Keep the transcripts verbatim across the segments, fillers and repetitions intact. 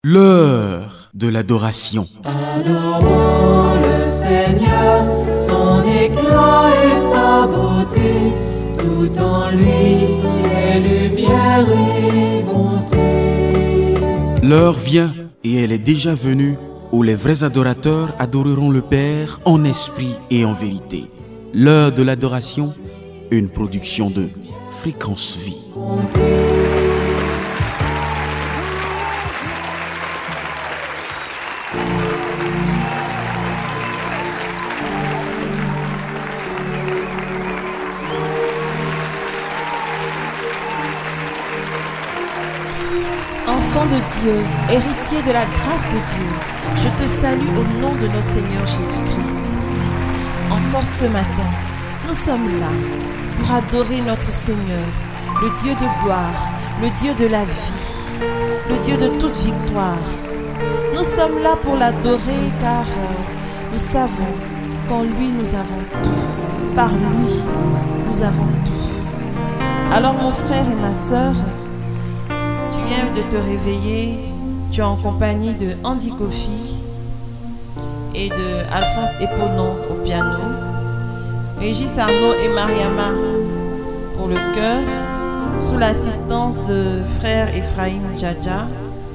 L'heure de l'adoration. Adorons le Seigneur, son éclat et sa beauté, tout en lui est lumière et bonté. L'heure vient, et elle est déjà venue, où les vrais adorateurs adoreront le Père en esprit et en vérité. L'heure de l'adoration, une production de Fréquence Vie. Enfant de Dieu, héritier de la grâce de Dieu, je te salue au nom de notre Seigneur Jésus-Christ. Encore ce matin, nous sommes là pour adorer notre Seigneur, le Dieu de gloire, le Dieu de la vie, le Dieu de toute victoire. Nous sommes là pour l'adorer car euh, nous savons qu'en lui nous avons tout. Par lui, nous avons tout. Alors mon frère et ma sœur, tu viens de te réveiller, tu es en compagnie de Andy Kofi et de Alphonse Eponon au piano, Régis Arnaud et Mariama pour le chœur, sous l'assistance de frère Ephraim Djadja.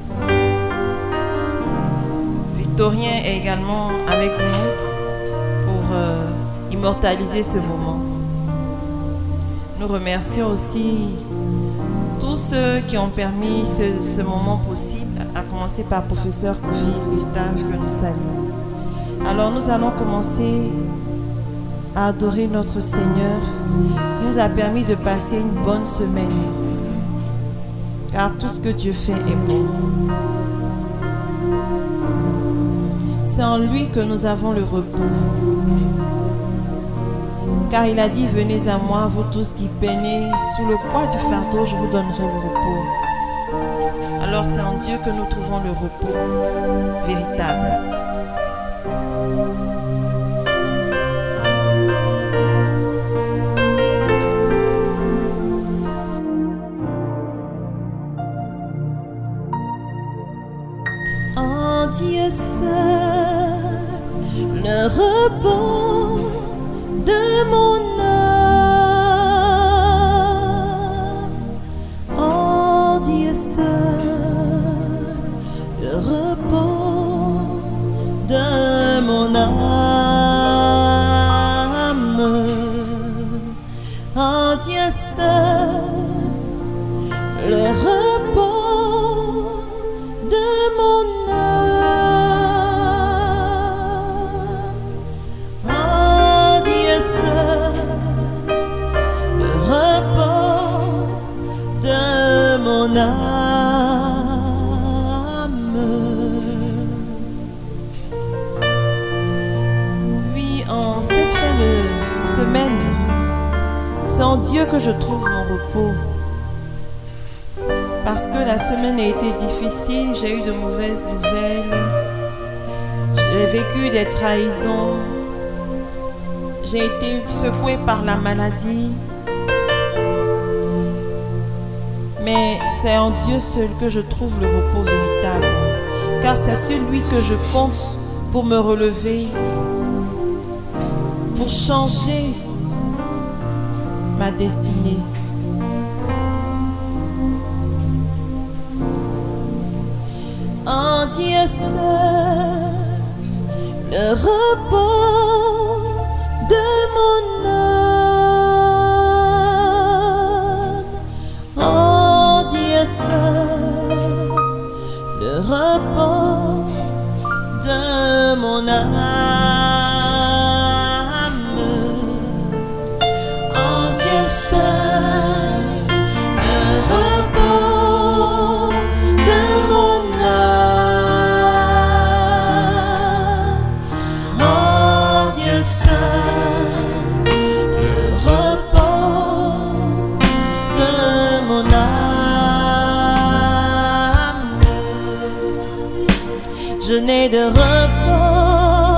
Victorien est également avec nous pour euh, immortaliser ce moment. Nous remercions aussi tous ceux qui ont permis ce, ce moment possible, à commencer par professeur Kofi Gustave que nous saluons. Alors nous allons commencer à adorer notre Seigneur qui nous a permis de passer une bonne semaine, car tout ce que Dieu fait est bon. C'est en lui que nous avons le repos, car il a dit: venez à moi, vous tous qui peinez sous le poids du fardeau, je vous donnerai le repos. Alors c'est en Dieu que nous trouvons le repos véritable. En Dieu seul, le repos de mon âme, en Dieu seul, le repos de mon âme, en Dieu seul, le repos de mon âme. Oui, en cette fin de semaine, c'est en Dieu que je trouve mon repos. Parce que la semaine a été difficile, j'ai eu de mauvaises nouvelles, j'ai vécu des trahisons, j'ai été secouée par la maladie. Mais c'est en Dieu seul que je trouve le repos véritable, car c'est celui que je compte pour me relever, pour changer ma destinée. En Dieu seul, le repos de mon âme, en Dieu seul, le repos de mon âme, en Dieu seul, le repos de mon âme, en Dieu seul, le repos de mon âme. Je n'ai de repos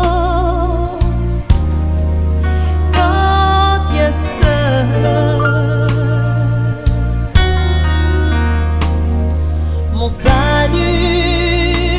qu'en Dieu seul. Mon salut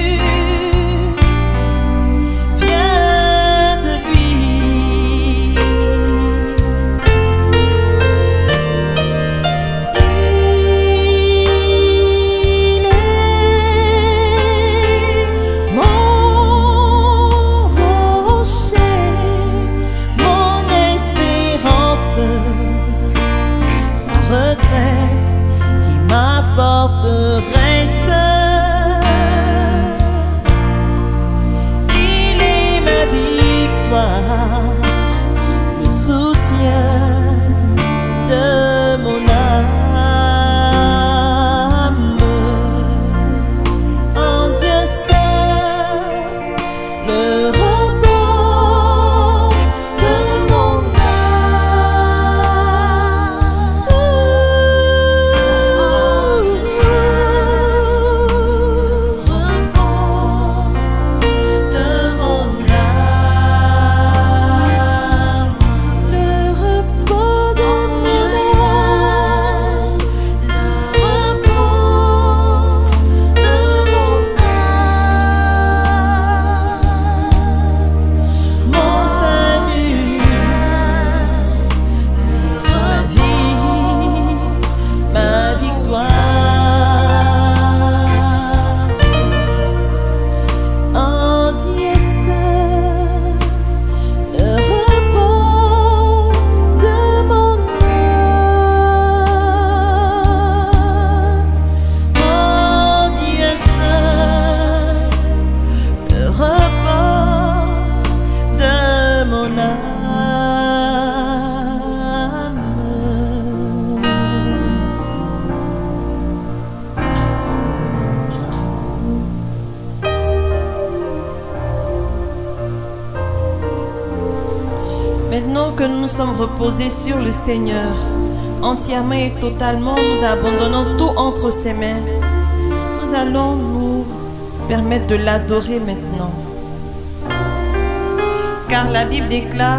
Maintenant que nous nous sommes reposés sur le Seigneur, entièrement et totalement, nous abandonnons tout entre ses mains. Nous allons nous permettre de l'adorer maintenant. Car la Bible déclare,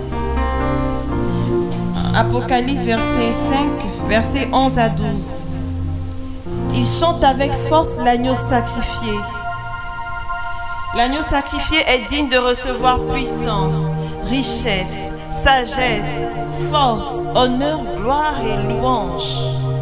Apocalypse verset cinq, versets onze à douze. Il chante avec force l'agneau sacrifié. L'agneau sacrifié est digne de recevoir puissance, richesse, sagesse, force, honneur, gloire et louange.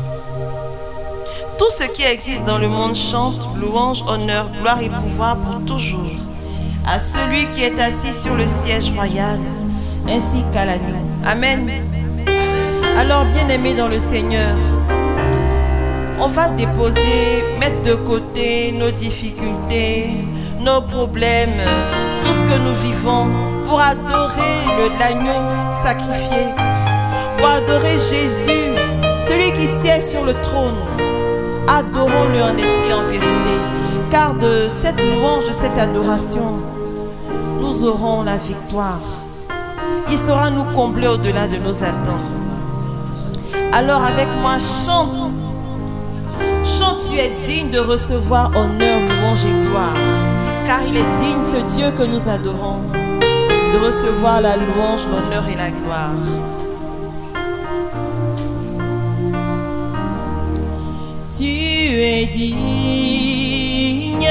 Tout ce qui existe dans le monde chante louange, honneur, gloire et pouvoir pour toujours à celui qui est assis sur le siège royal, ainsi qu'à l'agneau. Amen. Alors, bien-aimés dans le Seigneur, on va déposer, mettre de côté nos difficultés, nos problèmes, tout ce que nous vivons pour adorer l'agneau sacrifié, pour adorer Jésus, celui qui siège sur le trône. Adorons-le en esprit et en vérité, car de cette louange, de cette adoration, nous aurons la victoire. Il saura nous combler au-delà de nos attentes. Alors avec moi, chante. Chante, tu es digne de recevoir honneur, louange et gloire. Car il est digne, ce Dieu que nous adorons, de recevoir la louange, l'honneur et la gloire. Tu es digne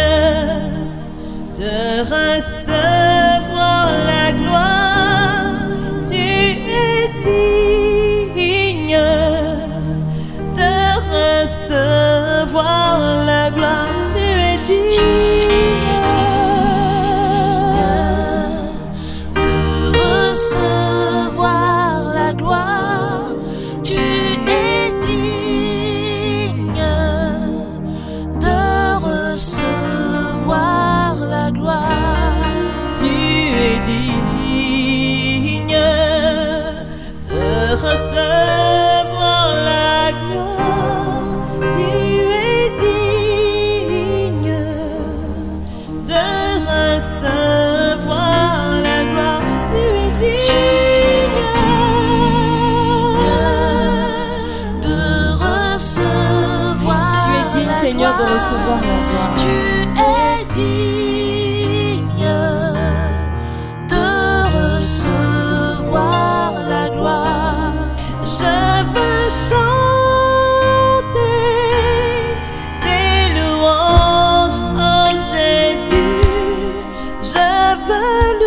de recevoir la gloire. Tu es digne de recevoir la gloire. Tu es digne de recevoir la gloire. Tu es digne de recevoir la gloire. Tu es digne de recevoir la gloire. Tu es digne de recevoir la gloire. Tu es digne de recevoir. Tu es digne, Seigneur, de recevoir la gloire. Tu es digne de recevoir la gloire. Je veux chanter tes louanges, oh Jésus. Je veux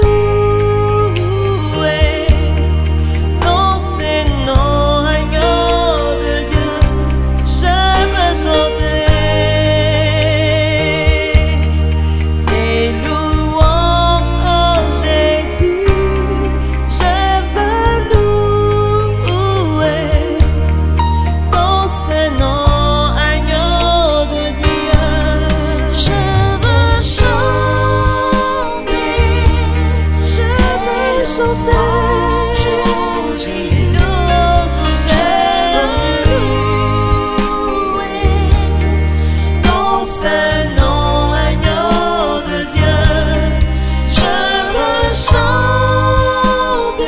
louer ton Saint-Nom, agneau de Dieu. Je veux chanter tes louanges, oh Jésus. Je veux louer ton Saint-Nom, agneau de Dieu. Je veux chanter, Je veux chanter Jésus. tes louanges, oh Jésus. Ton Saint-Nom, agneau de Dieu. Je veux chanter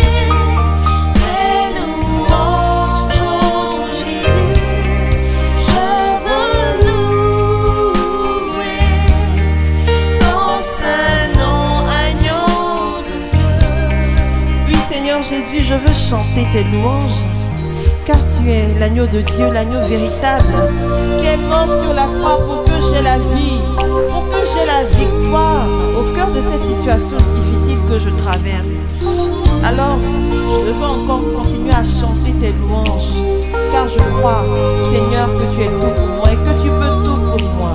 tes louanges, oh Jésus. Je veux louer Ton Saint-Nom, agneau de Dieu. Oui, Seigneur Jésus, je veux chanter tes louanges, car tu es l'agneau de Dieu, l'agneau véritable, qui est mort sur la croix pour que j'ai la vie, pour que j'ai la victoire au cœur de cette situation difficile que je traverse. Alors, je veux encore continuer à chanter tes louanges, car je crois, Seigneur, que tu es tout pour moi et que tu peux tout pour moi.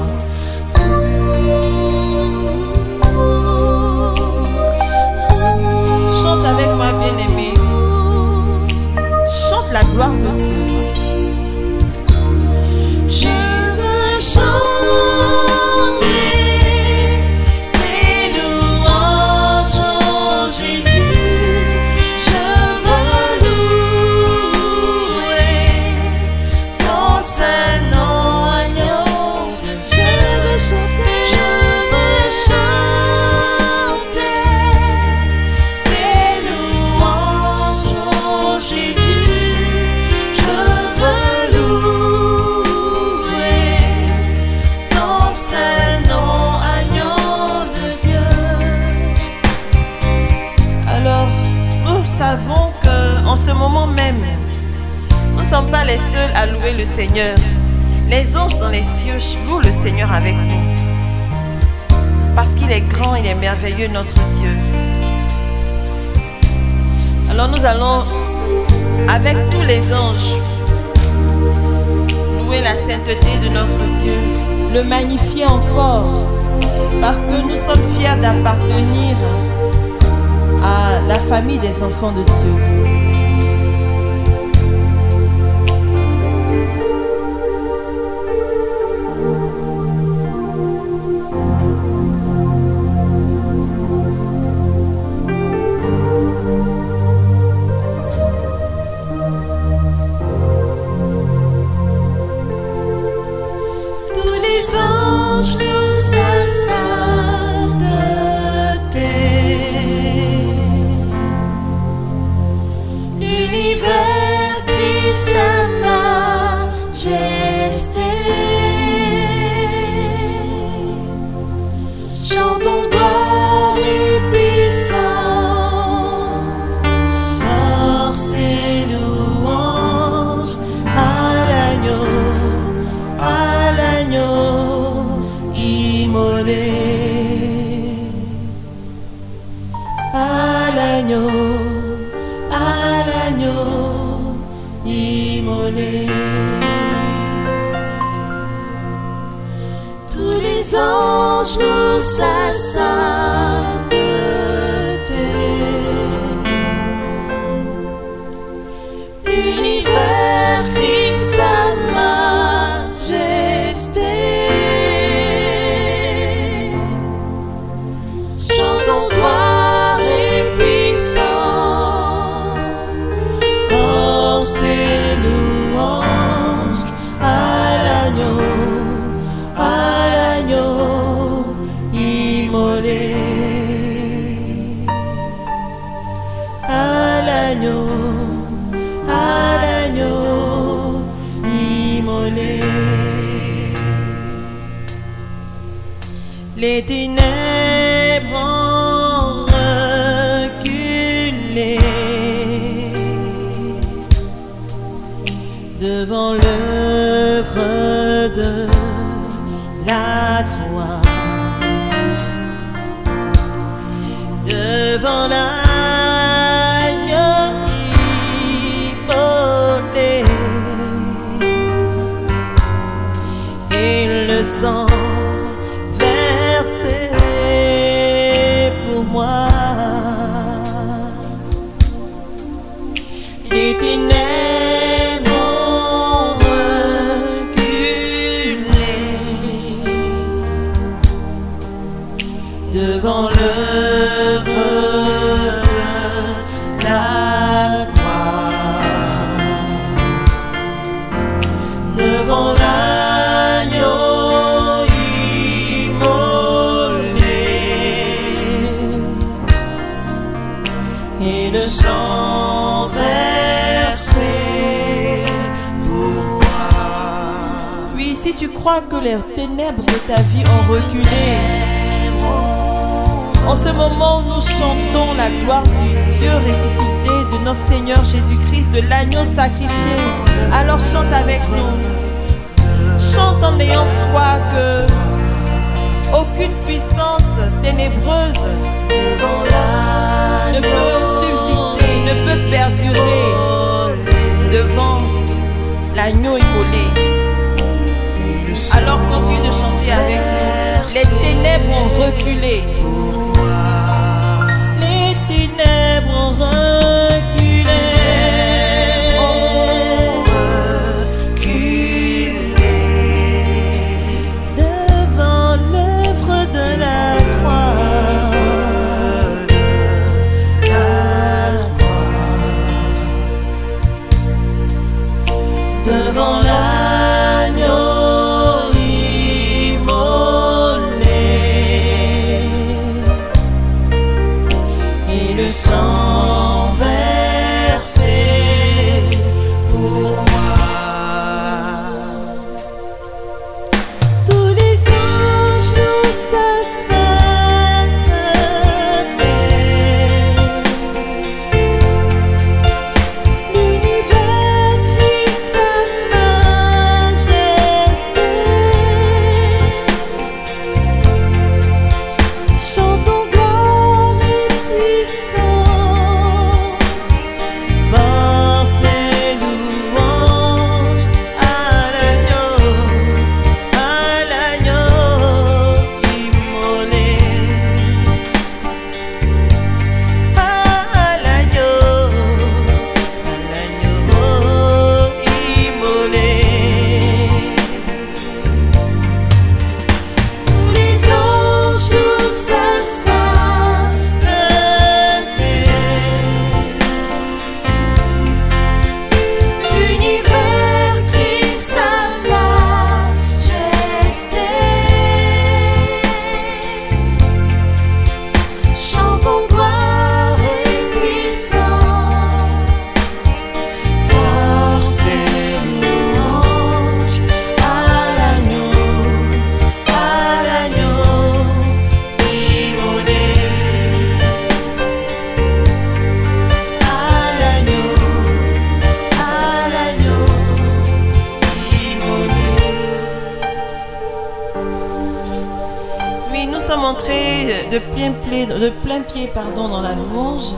Chante avec moi, bien-aimé. Chante la gloire de Dieu. Je veux chanter tes louanges, oh Jésus. Je veux louer Ton Saint-Nom, agneau. Je veux chanter. Je veux chanter tes louanges, sommes pas les seuls à louer le Seigneur. Les anges dans les cieux louent le Seigneur avec nous. Parce qu'il est grand, il est merveilleux, notre Dieu. Alors nous allons, avec tous les anges, louer la sainteté de notre Dieu, le magnifier encore, parce que nous sommes fiers d'appartenir à la famille des enfants de Dieu. Tous les anges louent sa sainteté. L'univers crie sa majesté. Chantons gloire et puissance, force et louange à l'agneau, à l'agneau immolé, à l'agneau, à l'agneau immolé. Les ténèbres ont reculé devant l'œuvre de la croix, devant l'agneau immolé, et le sang versé pour moi. Les ténèbres ont reculé devant l'œuvre de la croix, devant l'agneau immolé, et le sang versé pour moi. Oui, si tu crois que les ténèbres de ta vie ont reculé, en ce moment où nous chantons la gloire du Dieu ressuscité, de notre Seigneur Jésus-Christ, de l'agneau sacrifié, alors chante avec nous. Chante en ayant foi que aucune puissance ténébreuse ne peut subsister, ne peut perdurer devant l'agneau immolé. Alors continue de chanter avec nous. Les ténèbres ont reculé. Les ténèbres ont reculé. Devant l'œuvre de la croix, la croix, devant l'agneau immolé, nous sommes entrés de plein pied, de plein pied pardon, dans la louange.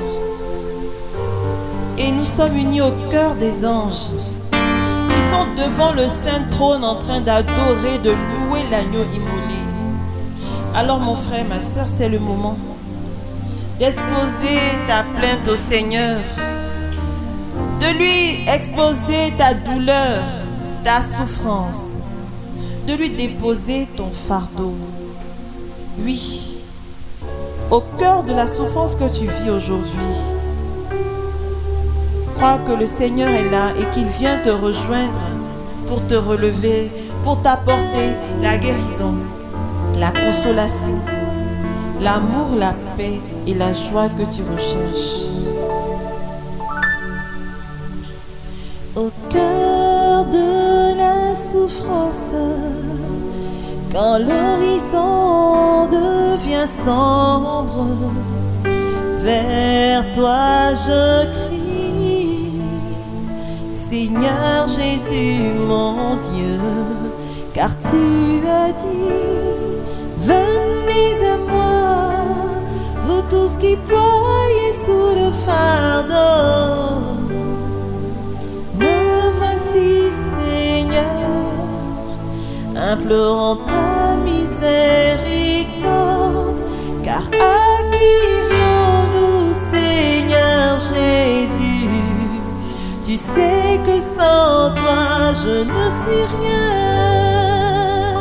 Et nous sommes unis au cœur des anges qui sont devant le saint trône en train d'adorer, de louer l'agneau immolé. Alors mon frère, ma soeur, c'est le moment d'exposer ta plainte au Seigneur, de lui exposer ta douleur, ta souffrance, de lui déposer ton fardeau. Oui, au cœur de la souffrance que tu vis aujourd'hui, crois que le Seigneur est là et qu'il vient te rejoindre pour te relever, pour t'apporter la guérison, la consolation, l'amour, la paix et la joie que tu recherches. Au cœur de la souffrance, quand l'horizon devient sombre, vers toi je crie, Seigneur Jésus mon Dieu, car tu as dit, venez à moi, vous tous qui ployez sous le fardeau. Me voici Seigneur, implorant ta miséricorde, car à qui irions-nous, Seigneur Jésus? Tu sais que sans toi je ne suis rien.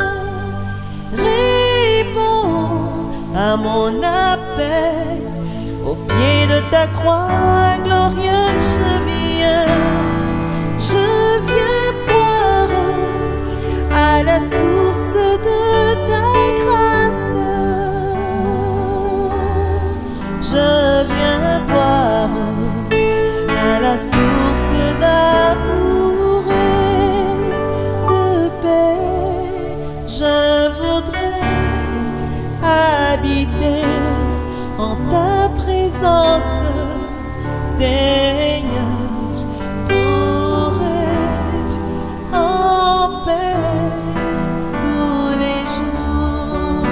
Réponds à mon appel, au pied de ta croix glorieuse je viens. Je viens boire à la source de ta grâce. Je viens boire à la source d'amour et de paix. Je voudrais habiter en ta présence, Seigneur, pour être en paix tous les jours.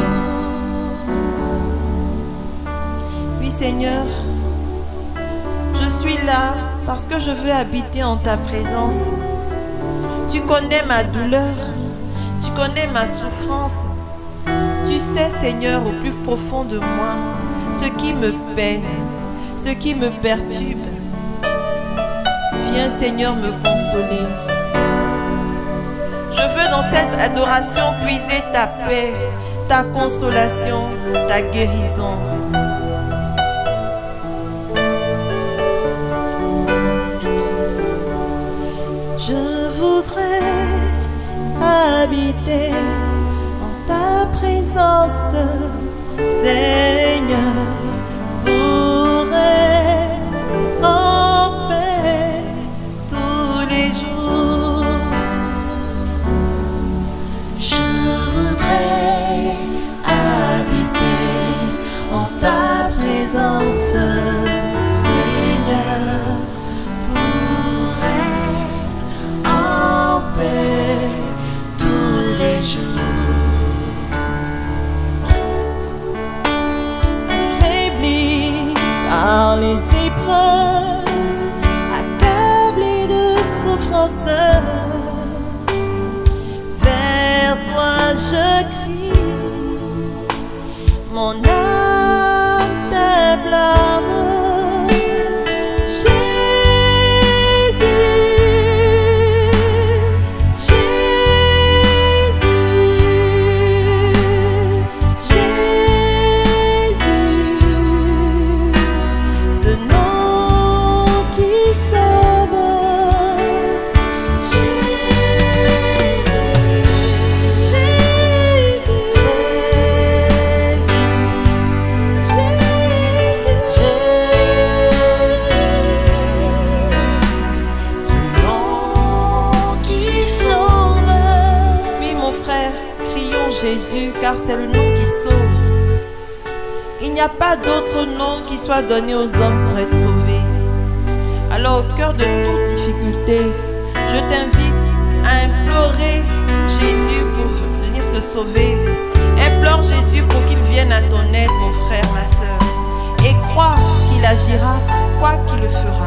Oui, Seigneur, je suis là parce que je veux habiter en ta présence. Tu connais ma douleur, tu connais ma souffrance. Tu sais, Seigneur, au plus profond de moi, ce qui me peine, ce qui me perturbe. Viens, Seigneur, me consoler. Je veux dans cette adoration puiser ta paix, ta consolation, ta guérison. Je voudrais habiter en ta présence, Seigneur, pour être en paix tous les jours. Je voudrais habiter en ta présence, Seigneur, pour être en paix tous les jours. Affaibli par les épreuves, accablé de souffrance, vers toi je crie, mon âme t'implore. Jésus, car c'est le nom qui sauve. Il n'y a pas d'autre nom qui soit donné aux hommes pour être sauvés. Alors au cœur de toute difficulté, je t'invite à implorer Jésus pour venir te sauver. Implore Jésus pour qu'il vienne à ton aide, mon frère, ma sœur, et crois qu'il agira quoi qu'il le fera.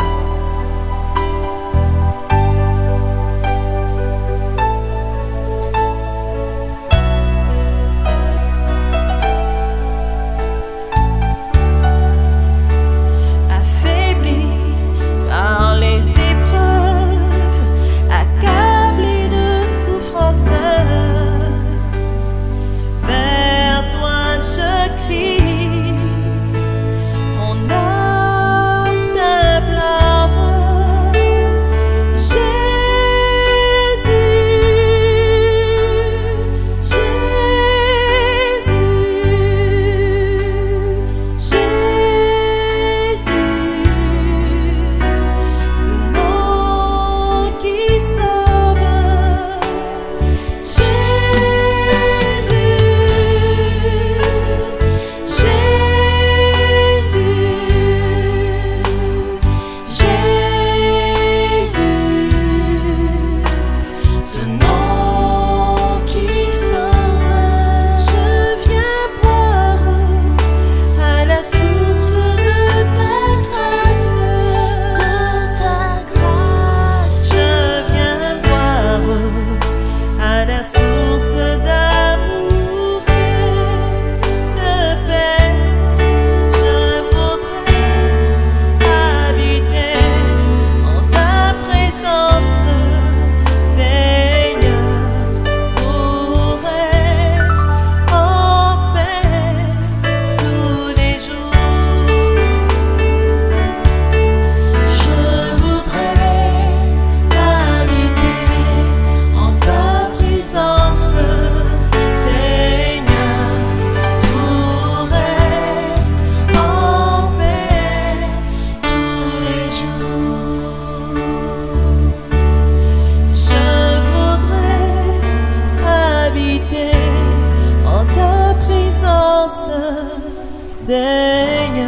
Seigneur,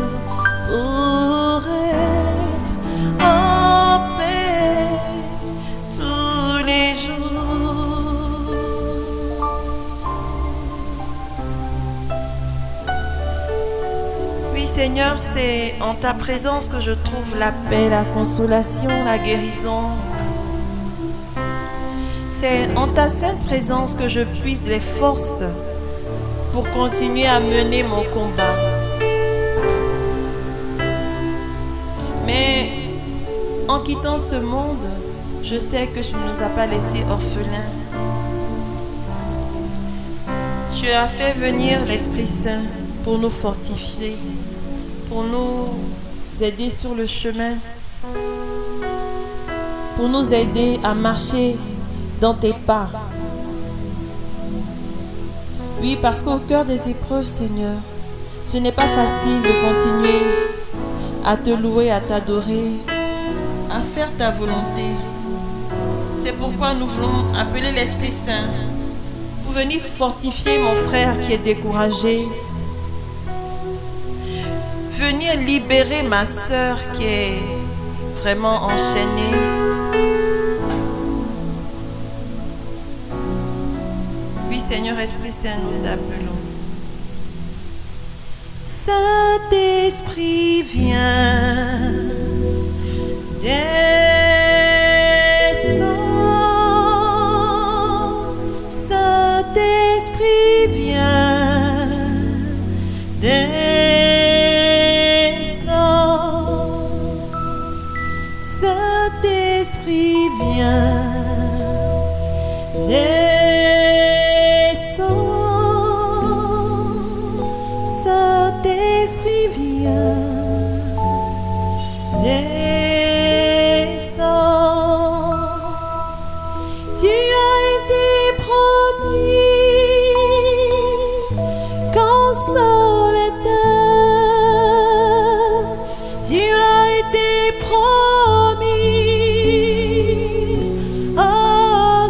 pour être en paix tous les jours. Oui, Seigneur, c'est en ta présence que je trouve la paix, la consolation, la guérison. C'est en ta sainte présence que je puise les forces pour continuer à mener mon combat. Mais en quittant ce monde, je sais que tu ne nous as pas laissés orphelins. Tu as fait venir l'Esprit Saint pour nous fortifier, pour nous aider sur le chemin, pour nous aider à marcher dans tes pas. Oui, parce qu'au cœur des épreuves, Seigneur, ce n'est pas facile de continuer à te louer, à t'adorer, à faire ta volonté. C'est pourquoi nous voulons appeler l'Esprit Saint pour venir fortifier mon frère qui est découragé, venir libérer ma sœur qui est vraiment enchaînée. Oui, Seigneur, Esprit Saint, nous t'appelons. Saint-Esprit, viens, descends. Saint-Esprit, viens, descends. Saint-Esprit, viens, descends. Saint-Esprit, viens, descends. Tu as été promis, consolateur. Tu as été promis, oh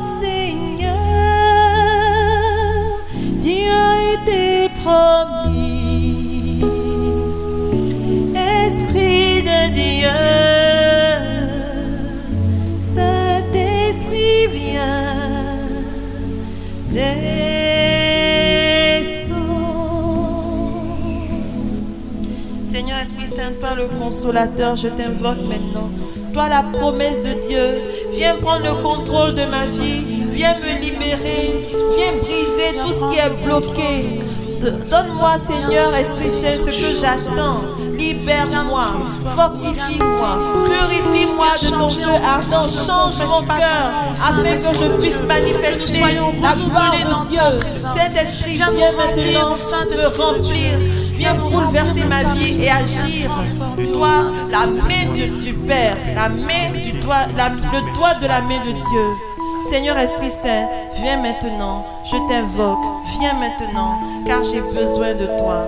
Seigneur. Tu as été promis. Esprit de Dieu, Saint-Esprit, viens, descends. Esprit Saint, toi le consolateur, je t'invoque maintenant. Toi la promesse de Dieu, viens prendre le contrôle de ma vie, viens me libérer, viens briser tout ce qui est bloqué. Donne-moi, Seigneur, Esprit Saint, ce que j'attends. Libère-moi, fortifie-moi, purifie-moi de ton feu ardent. Change mon cœur afin que je puisse manifester la gloire de Dieu. Saint-Esprit, viens maintenant me remplir. Viens bouleverser ma vie et agir. Toi, la main du, du Père, la main du doigt, la, le doigt de la main de Dieu. Seigneur Esprit Saint, viens maintenant, je t'invoque, viens maintenant, car j'ai besoin de toi.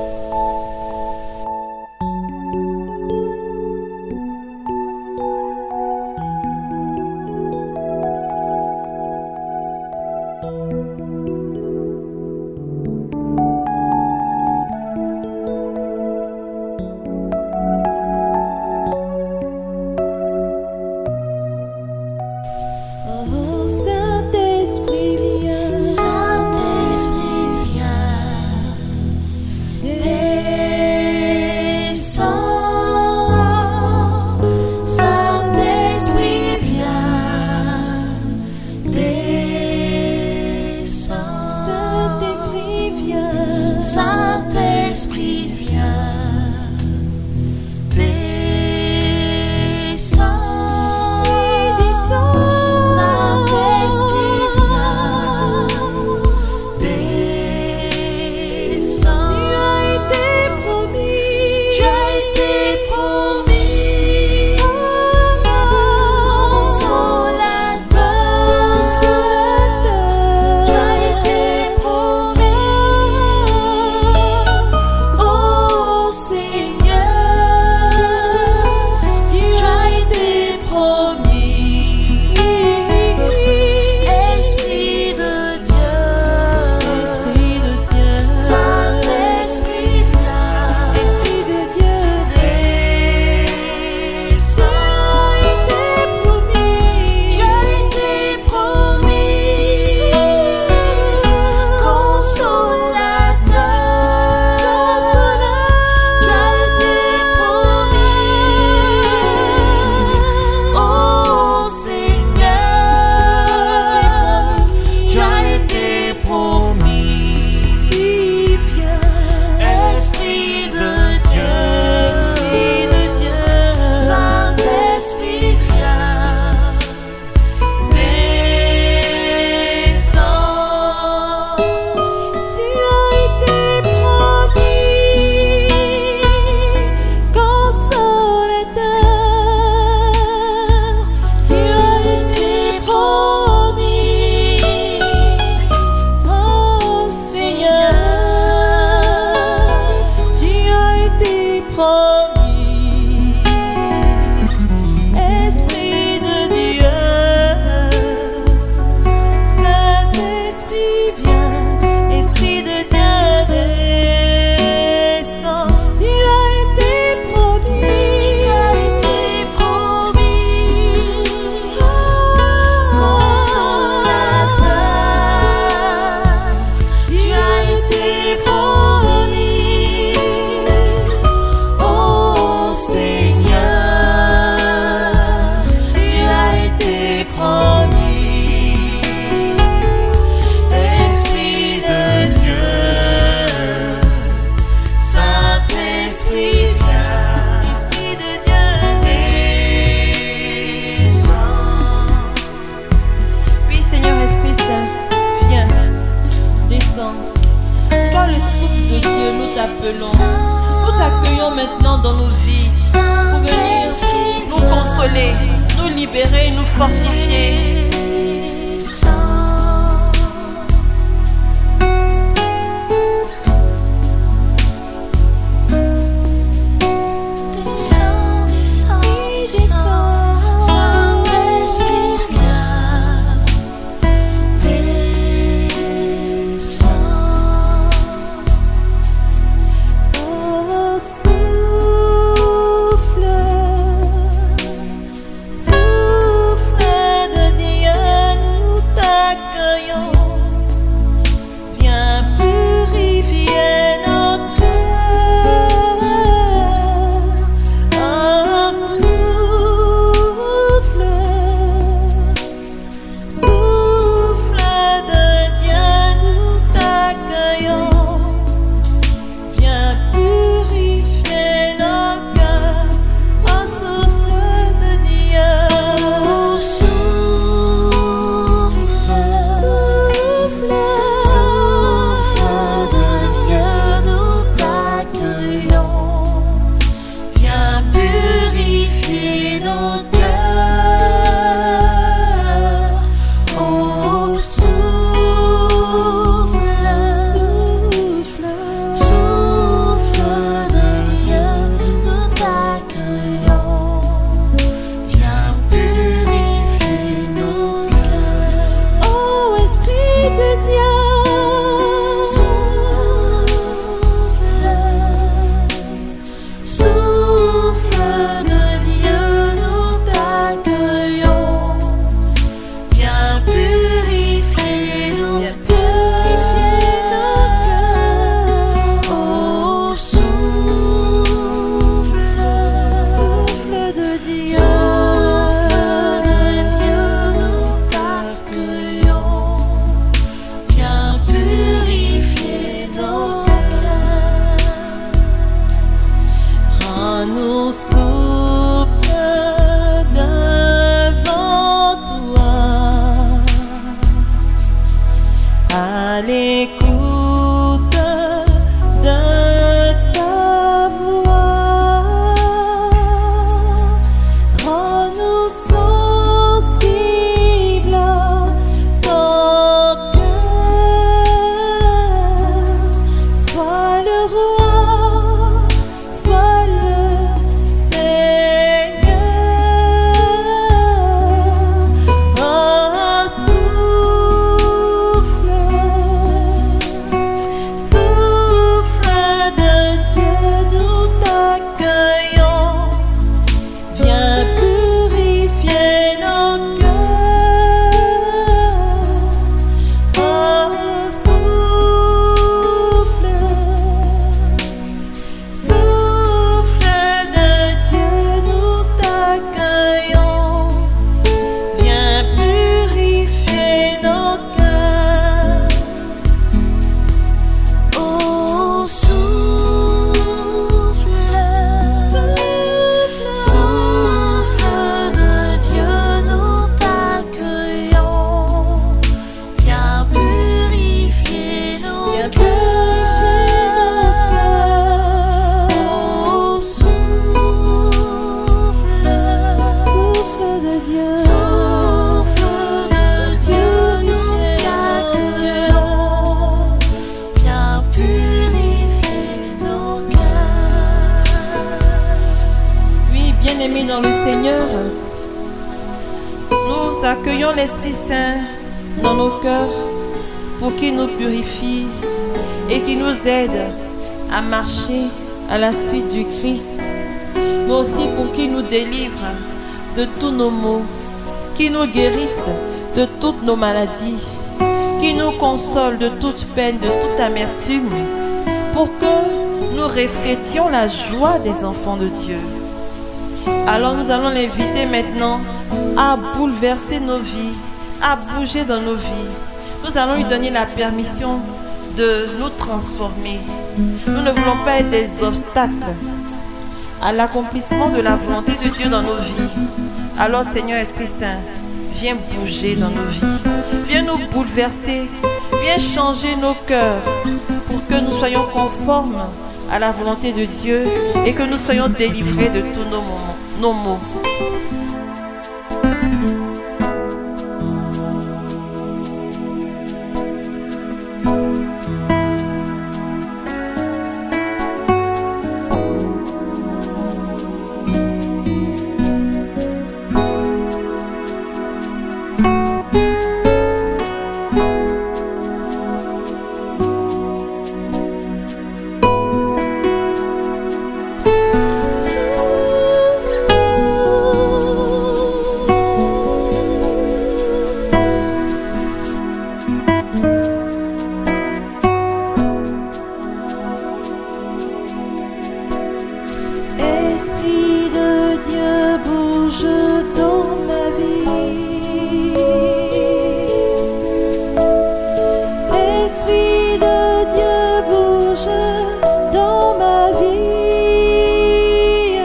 Nous t'accueillons maintenant dans nos vies pour venir nous consoler, nous libérer, nous fortifier. Souffle de Dieu. dans le Seigneur, nous accueillons l'Esprit Saint dans nos cœurs pour qu'il nous purifie et qu'il nous aide à marcher à la suite du Christ, mais aussi pour qu'il nous délivre de tous nos maux, qu'il nous guérisse de toutes nos maladies, qu'il nous console de toute peine, de toute amertume, pour que nous reflétions la joie des enfants de Dieu. Alors nous allons l'inviter maintenant à bouleverser nos vies, à bouger dans nos vies. Nous allons lui donner la permission de nous transformer. Nous ne voulons pas être des obstacles à l'accomplissement de la volonté de Dieu dans nos vies. Alors Seigneur Esprit Saint, viens bouger dans nos vies. Viens nous bouleverser. Viens changer nos cœurs pour que nous soyons conformes à la volonté de Dieu et que nous soyons délivrés de tous nos, moments, nos maux. Esprit de Dieu, bouge dans ma vie. Esprit de Dieu, bouge dans ma vie.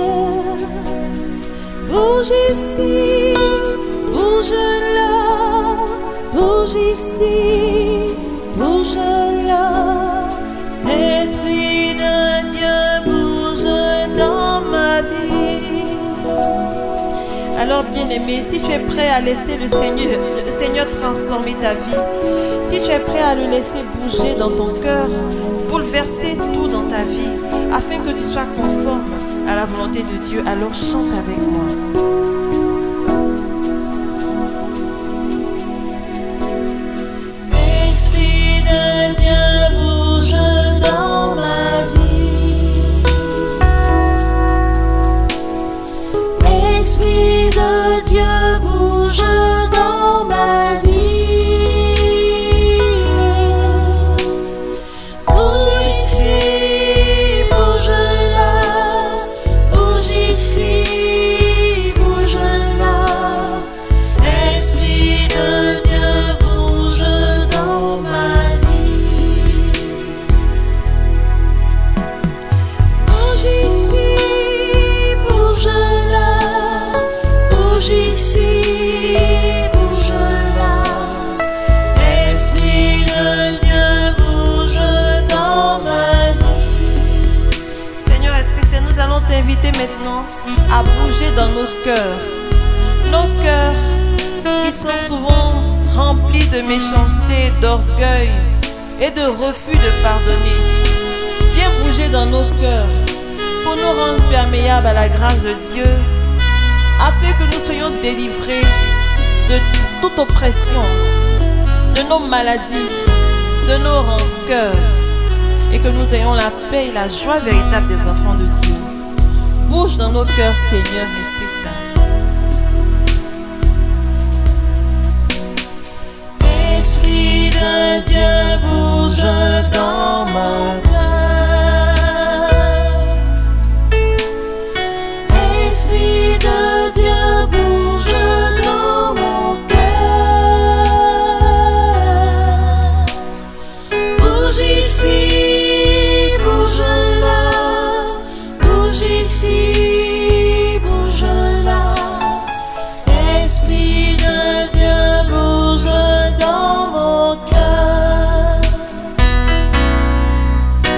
Bouge ici, bouge là, bouge ici, bouge là. Esprit de Dieu, bouge dans ma vie. Alors bien-aimé, si tu es prêt à laisser le Seigneur, le Seigneur transformer ta vie, si tu es prêt à le laisser bouger dans ton cœur, bouleverser tout dans ta vie, afin que tu sois conforme à la volonté de Dieu, alors chante avec moi. Esprit de Dieu, bouge dans ma vie. Esprit de Dieu, bouge dans ma vie. Bouge ici, bouge là, bouge ici, bouge là. Esprit de Dieu, bouge dans ma vie. Bouge ici, bouge là, bouge ici, bouge là. Esprit de Dieu, bouge dans ma vie. Seigneur Esprit Saint, nous allons t'inviter maintenant à bouger dans nos cœurs. Nos cœurs qui sont souvent remplis de méchanceté, d'orgueil et de refus de pardonner. Viens bouger dans nos cœurs pour nous rendre perméables à la grâce de Dieu, afin que nous soyons délivrés de toute oppression, de nos maladies, de nos rancœurs, et que nous ayons la paix et la joie véritable des enfants de Dieu. Bouge dans nos cœurs, Seigneur, Esprit Saint. Esprit de Dieu, bouge dans mon cœur. Esprit de Dieu, bouge dans mon cœur. Bouge ici, bouge là, bouge ici, bouge là. Esprit de Dieu, bouge dans mon cœur.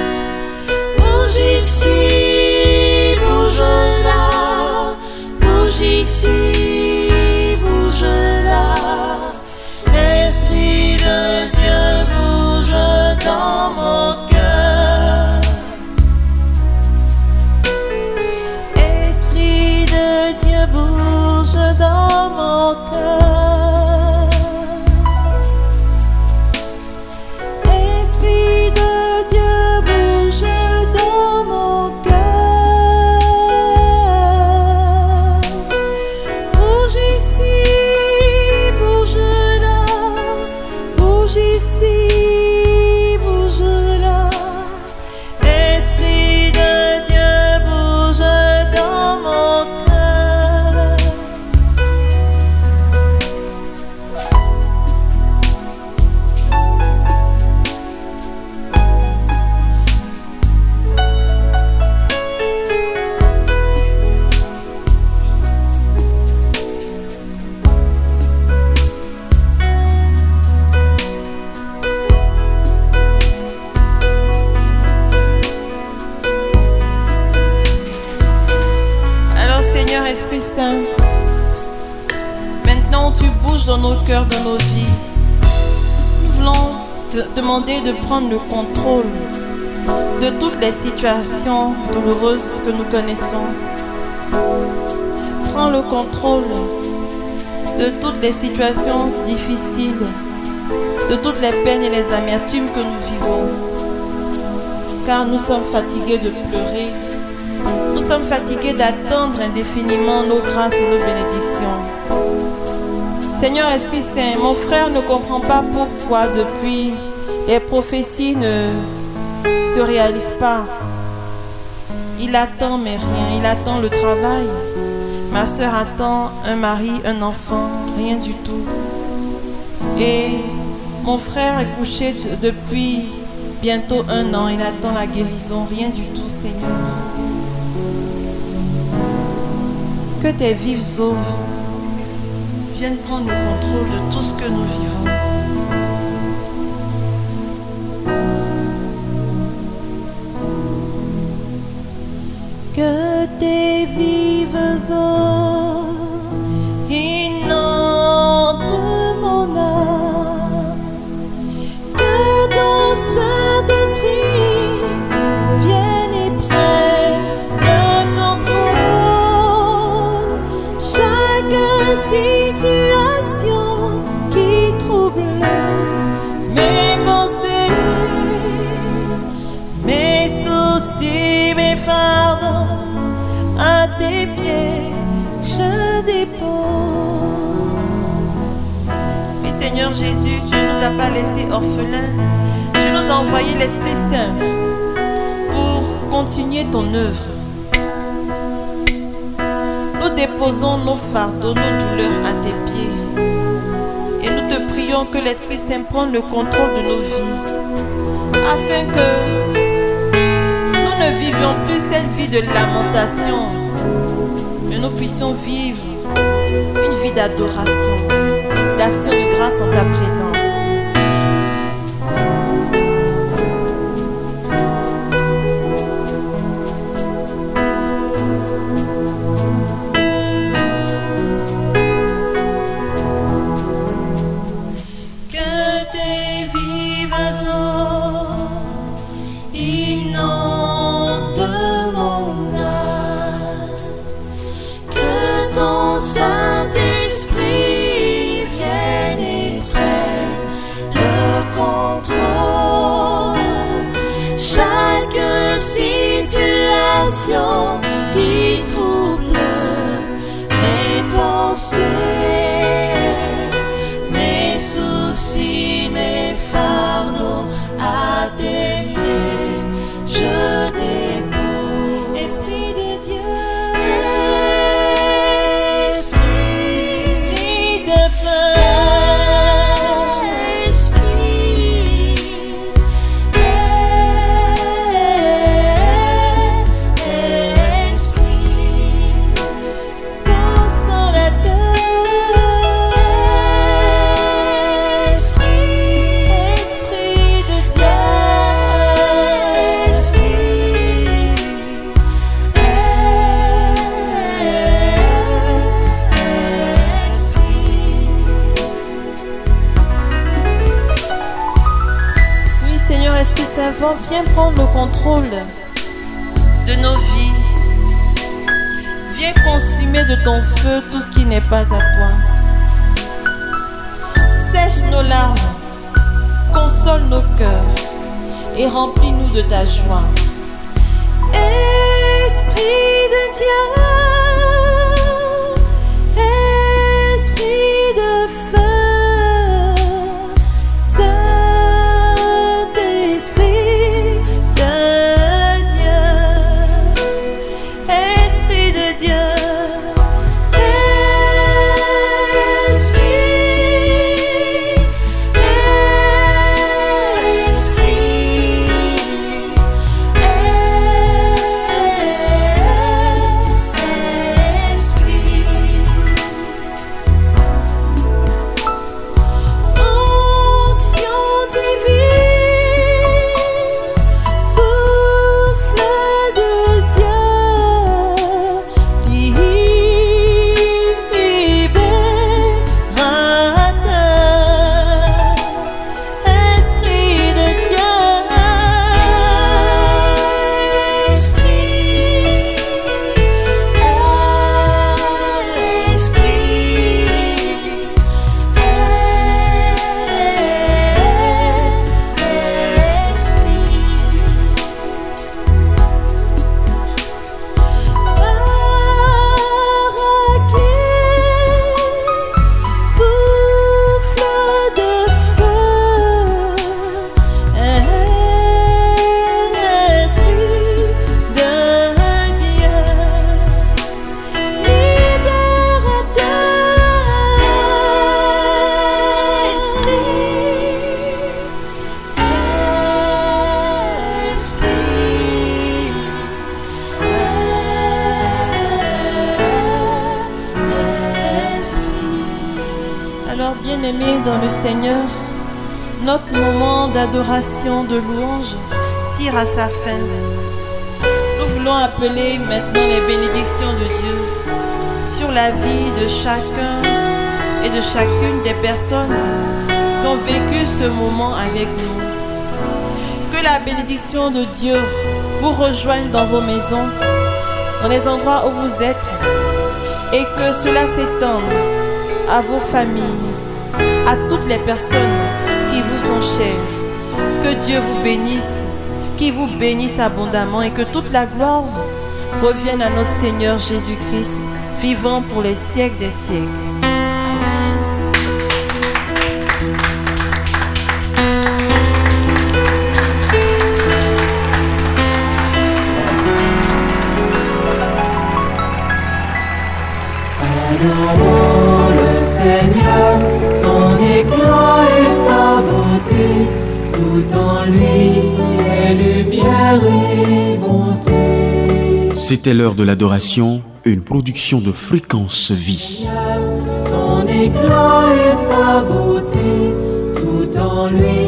touche dans nos cœurs, dans nos vies. Nous voulons te demander de prendre le contrôle de toutes les situations douloureuses que nous connaissons. Prends le contrôle de toutes les situations difficiles, de toutes les peines et les amertumes que nous vivons. Car nous sommes fatigués de pleurer. Nous sommes fatigués d'attendre indéfiniment nos grâces et nos bénédictions. Seigneur Esprit Saint, mon frère ne comprend pas pourquoi depuis les prophéties ne se réalisent pas. Il attend mais rien, il attend le travail. Ma soeur attend un mari, un enfant, rien du tout. Et mon frère est couché de, depuis bientôt un an, il attend la guérison, rien du tout, Seigneur. Que tes vives eaux viennent prendre le contrôle de tout ce que nous vivons. Que tes vives eaux inondent mon âme, que ton Saint-Esprit vienne et prenne le contrôle. Chaque situation qui trouble mes pensées, mes soucis, mes fardeaux, à tes pieds je dépose. Oui Seigneur Jésus, tu ne nous as pas laissés orphelins. Tu nous as envoyé l'Esprit Saint pour continuer ton œuvre. Nous déposons nos fardeaux, nos douleurs à tes pieds. Et nous te prions que l'Esprit Saint prenne le contrôle de nos vies, afin que nous ne vivions plus cette vie de lamentation, mais nous puissions vivre une vie d'adoration, d'action de grâce en ta présence. Que tes vives eaux inondent mon âme, que ton Saint-Esprit vienne et prenne le contrôle. Chaque situation qui trouble mes pensées, mes soucis, mes fardeaux, à tes pieds je dépose. Esprit de Dieu, Esprit, Esprit de feu, Esprit, Esprit, consolateur, Esprit, Esprit de Dieu, oui, Seigneur Esprit Saint, viens prendre le contrôle de nos vies. Viens consumer de ton feu tout ce qui n'est pas à toi. Sèche nos larmes, console nos cœurs et remplis-nous de ta joie. Esprit de Dieu, Esprit de feu, Saint-Esprit de Dieu, Esprit de Dieu, Esprit, Esprit, Bien-aimés dans le Seigneur, notre moment d'adoration, de louange tire à sa fin. Nous voulons appeler maintenant les bénédictions de Dieu sur la vie de chacun et de chacune des personnes qui ont vécu ce moment avec nous. Que la bénédiction de Dieu vous rejoigne dans vos maisons, dans les endroits où vous êtes, et que cela s'étende à vos familles, à toutes les personnes qui vous sont chères. Que Dieu vous bénisse, qu'il vous bénisse abondamment et que toute la gloire revienne à notre Seigneur Jésus-Christ, vivant pour les siècles des siècles. Adorons le Seigneur, son éclat et sa beauté, tout en lui est lumière et bonté. C'était l'heure de l'adoration, une production de Fréquence Vie. Son éclat et sa beauté, tout en lui